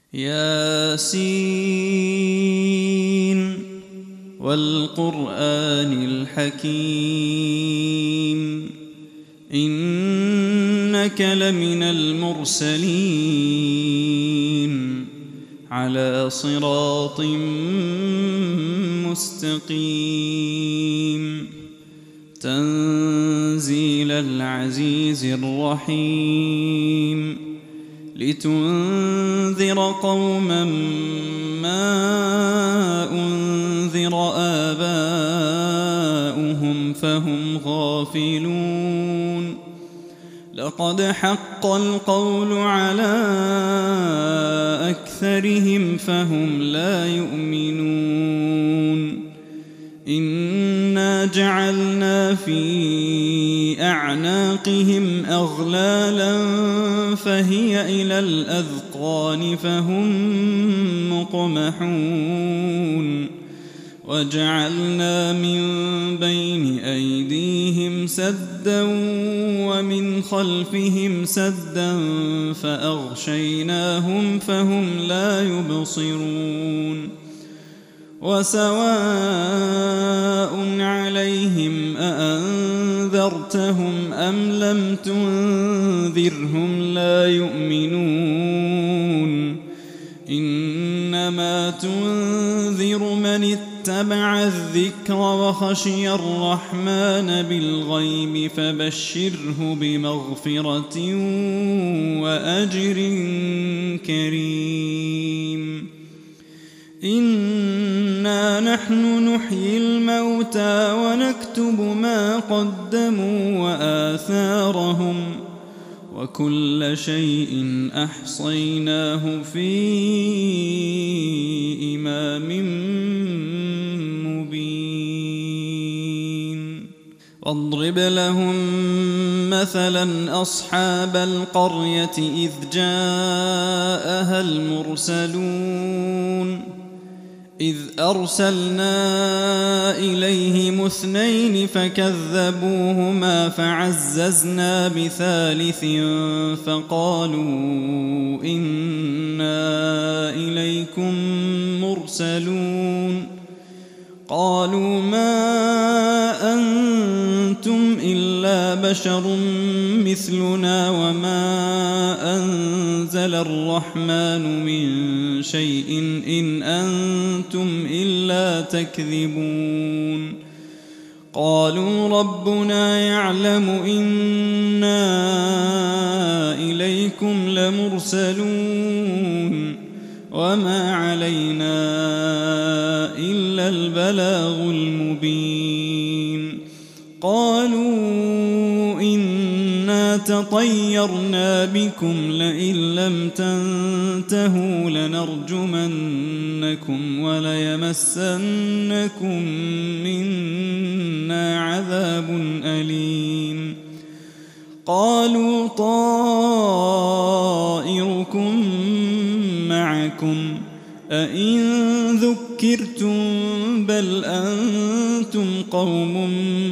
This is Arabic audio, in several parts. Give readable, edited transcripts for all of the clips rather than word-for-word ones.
ياسين والقرآن الحكيم إنك لمن المرسلين على صراط مستقيم تنزيل العزيز الرحيم لتنذر قوما ما أنذر آباؤهم فهم غافلون لقد حق القول على أكثرهم فهم لا يؤمنون إنا جعلنا في أعناقهم أغلالا فهي إلى الأذقان فهم مقمحون وجعلنا من بين أيديهم سدا ومن خلفهم سدا فأغشيناهم فهم لا يبصرون وسواء عليهم أأنذرتهم أم لم تنذرهم لا يؤمنون إنما تنذر من اتبع الذكر وخشي الرحمن بالغيب فبشره بمغفرة وأجر كريم إنا نحن نحيي الموتى ونكتب ما قدموا وآثارهم وكل شيء أحصيناه في إمام مبين واضرب لهم مثلا أصحاب القرية إذ جاءها المرسلون إذ أرسلنا إليهم 2 فكذبوهما فعززنا بثالث فقالوا إنا إليكم مرسلون قالوا ما أنتم إلا بشر مثلنا وما أنزل الرحمن من شيء إن أنتم إلا تكذبون قالوا ربنا يعلم إنا إليكم لمرسلون وما علينا إلا البلاغ المبين قالوا إنا تطيرنا بكم لئن لم تنتهوا لنرجمنكم وليمسنكم منا عذاب أليم قالوا طائركم معكم أئن ذكرتم بل أنتم قوم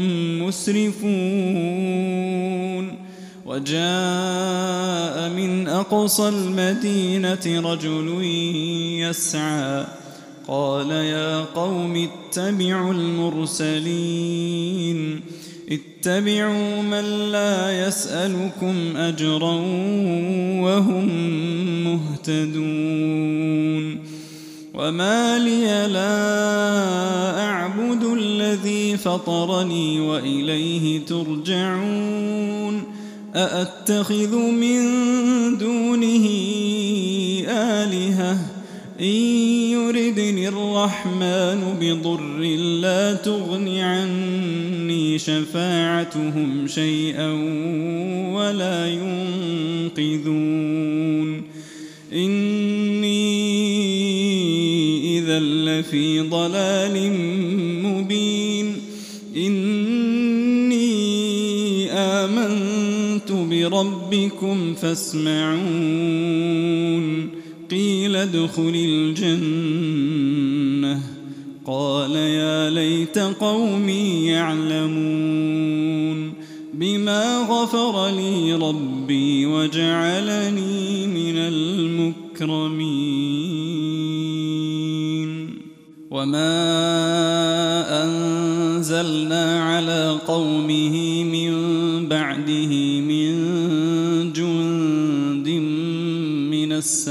مسرفون وجاء من أقصى المدينة رجل يسعى قال يا قوم اتبعوا المرسلين اتبعوا من لا يسألكم أجرا وهم مهتدون وما لي لا أعبد الذي فطرني وإليه ترجعون أأتخذ من دونه آلهة إن يردني الرحمن بضر لا تغن عني شفاعتهم شيئا ولا ينقذون إني إذا لفي ضلال مبين إني آمنت بربكم فاسمعون قيل ادخل الجنة قال يا ليت قومي يعلمون بما غفر لي ربي وجعلني من المكرمين مبين وما أنزلنا على قومه من بعده من جند من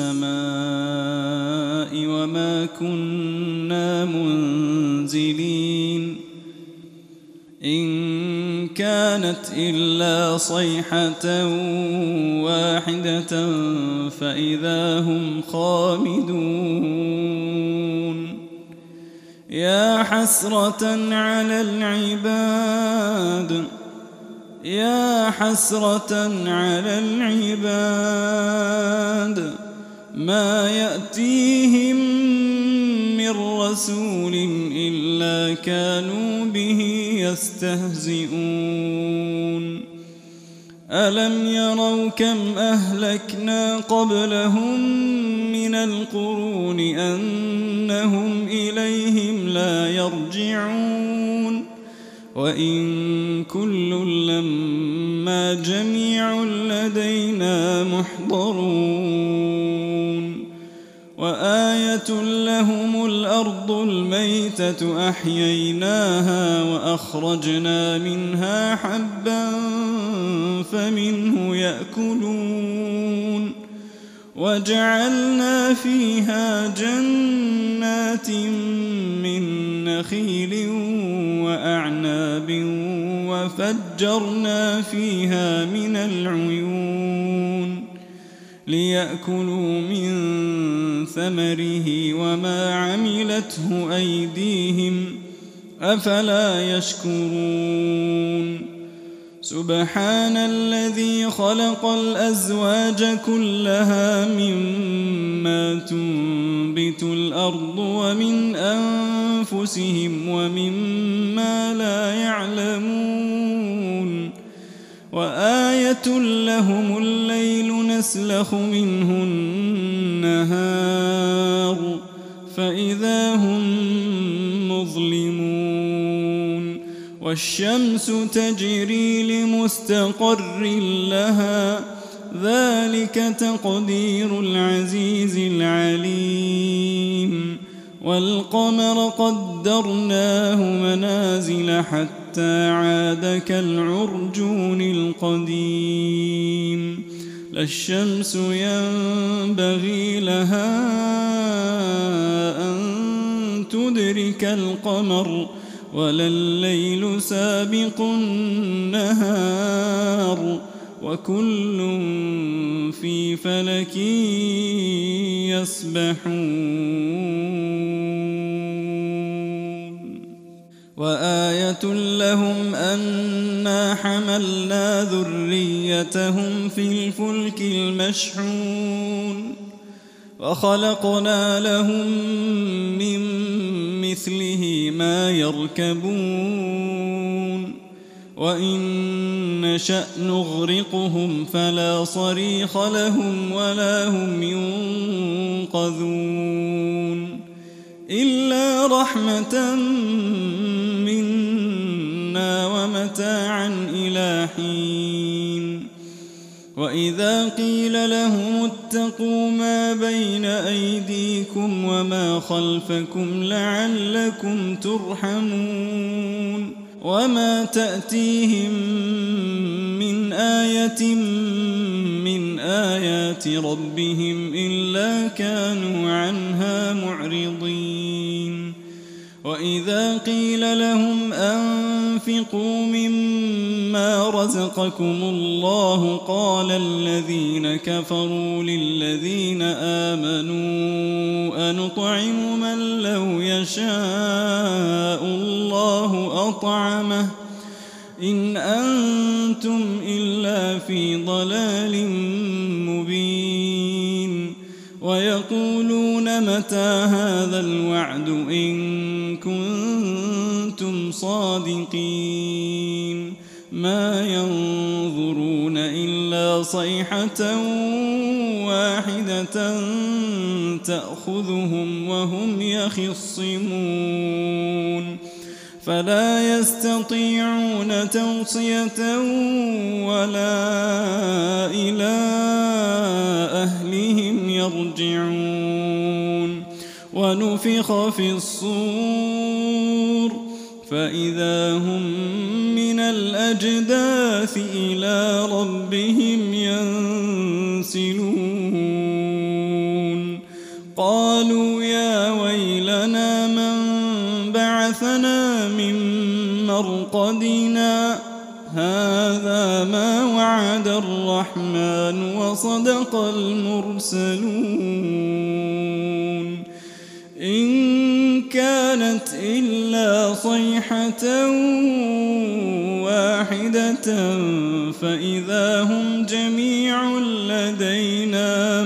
السماء وما كنا منزلين إن كانت إلا صيحة واحدة فإذا هم خامدون يا حسرة على العباد يا حسرة على العباد ما يأتيهم من رسول إلا كانوا به يستهزئون ألم يروا كم أهلكنا قبلهم من القرون أنهم إليهم لا يرجعون وإن كل لما جميع لدينا محضرون وآية لهم الأرض الميتة أحييناها وأخرجنا منها حبا فمنه يأكلون وجعلنا فيها جنات من نخيل وأعناب وفجرنا فيها من العيون ليأكلوا من ثمره وما عملته أيديهم أفلا يشكرون سبحان الذي خلق الأزواج كلها مما تنبت الأرض ومن أنفسهم ومما لا يعلمون وآية لهم الليل نسلخ منه النهار فإذا هم مظلمون والشمس تجري لمستقر لها ذلك تقدير العزيز العليم والقمر قدرناه منازل حتى عاد كالعرجون القديم لا الشمس ينبغي لها أن تدرك القمر ولا الليل سابق النهار وكل في فلك يسبحون وآية لهم أنا حملنا ذريتهم في الفلك المشحون وخلقنا لهم من مثله ما يركبون وإن نشأ نغرقهم فلا صريخ لهم ولا هم ينقذون إلا رحمة منا ومتاعا إلى حين وإذا قيل لهم اتقوا ما بين أيديكم وما خلفكم لعلكم ترحمون وما تأتيهم من آية من آيات ربهم إلا كانوا عنها معرضين وإذا قيل لهم أنفقوا مما رزقكم الله قال الذين كفروا للذين آمنوا أنطعم من لو يشاء الله أطعمه إن أنتم إلا في ضلال مبين ويقولون متى هذا الوعد إن كنتم صادقين ما ينظرون إلا صيحة واحدة تأخذهم وهم يخصمون فلا يستطيعون توصية ولا إلى أهلهم يرجعون ونفخ في الصور فإذا هم من الأجداث إلى ربهم ينسلون قالوا يا ويلنا من بعثنا من مرقدنا هذا ما وعد الرحمن وصدق المرسلون إن كانت إلا صيحة واحدة فإذا هم جميع لدينا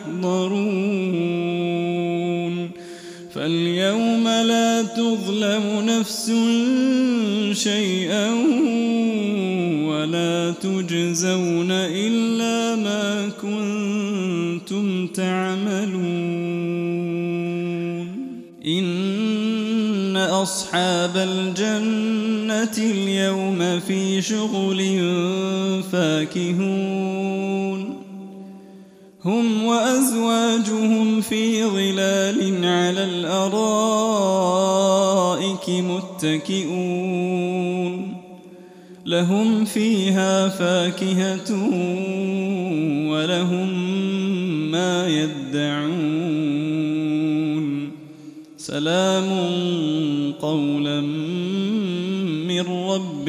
محضرون فاليوم لا تظلم نفس شيئا ولا تجزون إلا ما كنتم تعملون إن أصحاب الجنة اليوم في شغل فاكهون هم وأزواجهم في ظلال على الأرائك متكئون لهم فيها فاكهة ولهم ما يدعون سلام قولا من رب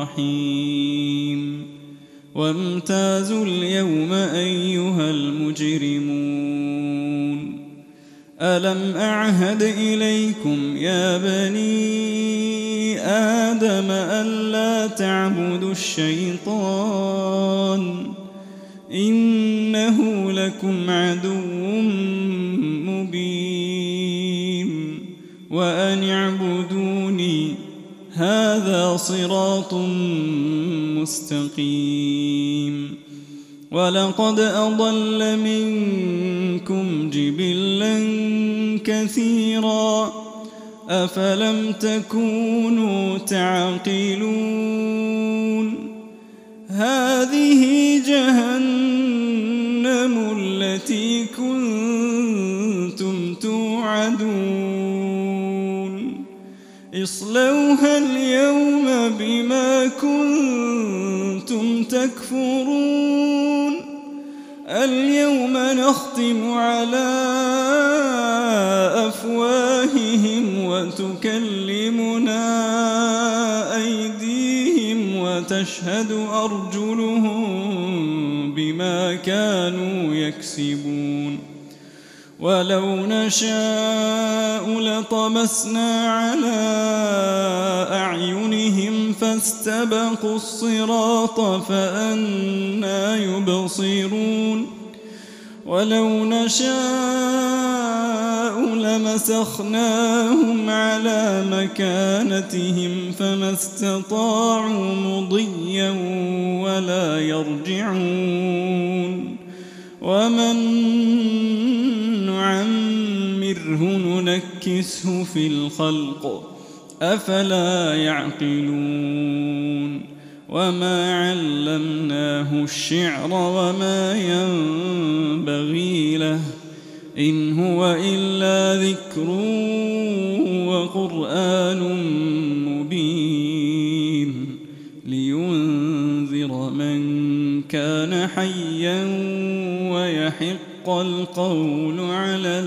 رحيم وامتازوا اليوم أيها المجرمون ألم أعهد إليكم يا بني آدم ألا تعبدوا الشيطان إنه لكم عدو مبين وأن اعبدوني هذا صراط مستقيم ولقد أضل منكم جبلا كثيرا أفلم تكونوا تعقلون هذه جهنم التي كنتم توعدون اصلوها اليوم بما كنتم تكفرون اليوم نختم على أفواههم وتكلمنا أيديهم وتشهد أرجلهم بما كانوا يكسبون ولو نشاء لطمسنا على أعينهم فاستبقوا الصراط فأنى يبصرون ولو نشاء لمسخناهم على مكانتهم فما استطاعوا مضيا ولا يرجعون ومن نعمره ننكسه في الخلق أفلا يعقلون وما علمناه الشعر وما ينبغي له إن هو إلا ذكر وقرآن مبين لينذر من كان حيا ويحق القول على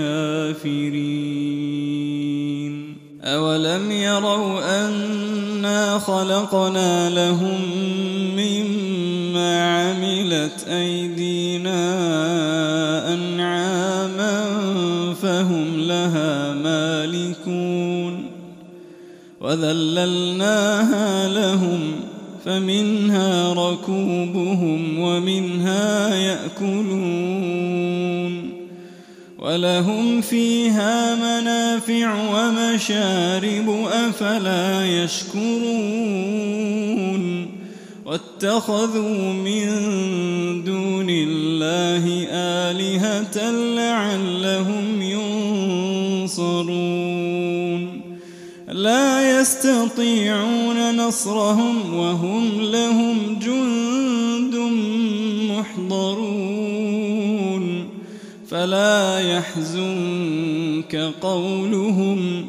الكافرين أولم يروا أنا خلقنا لهم مما عملت أيدينا أنعاما فهم لها مالكون وذللناها لهم فمنها ركوبهم ومنها يأكلون ولهم فيها منافع ومشارب أفلا يشكرون واتخذوا من دون الله آلهة لعلهم ينصرون لا يستطيعون نصرهم وهم لهم جند محضرون فلا يحزنك قولهم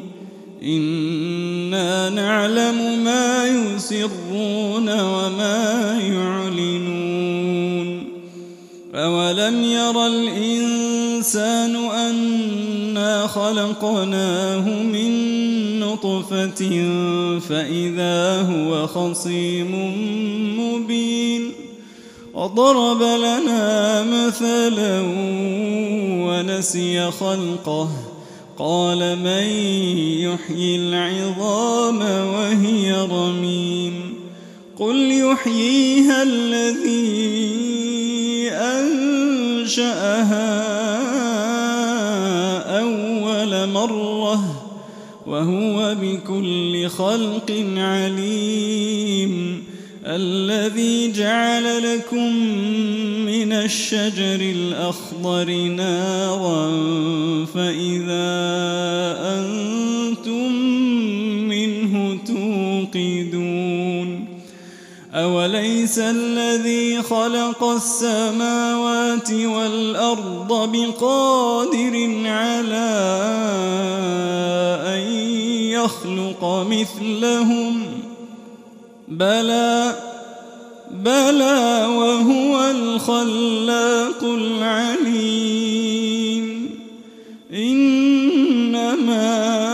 إنا نعلم ما يسرون وما يعلنون أولم ير الإنسان أنا خلقناه من نطفة فإذا هو خصيم مبين وضرب لنا مثلا ونسي خلقه قال من يحيي العظام وهي رميم قل يحييها الذي أنشأها أول مرة وهو بكل خلق عليم الذي جعل لكم من الشجر الأخضر نارا فإذا أنتم منه توقدون أوليس الذي خلق السماوات والأرض بقادر على أن يخلق مثلهم بلى وهو الخلاق العليم إنما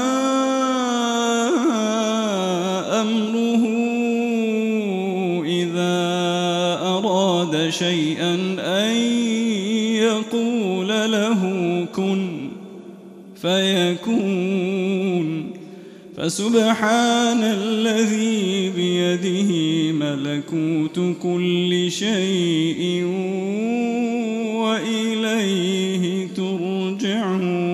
أمره إذا أراد شيئا أن يقول له كن فيكون فسبحان الذي بيده ملكوت كل شيء وإليه ترجعون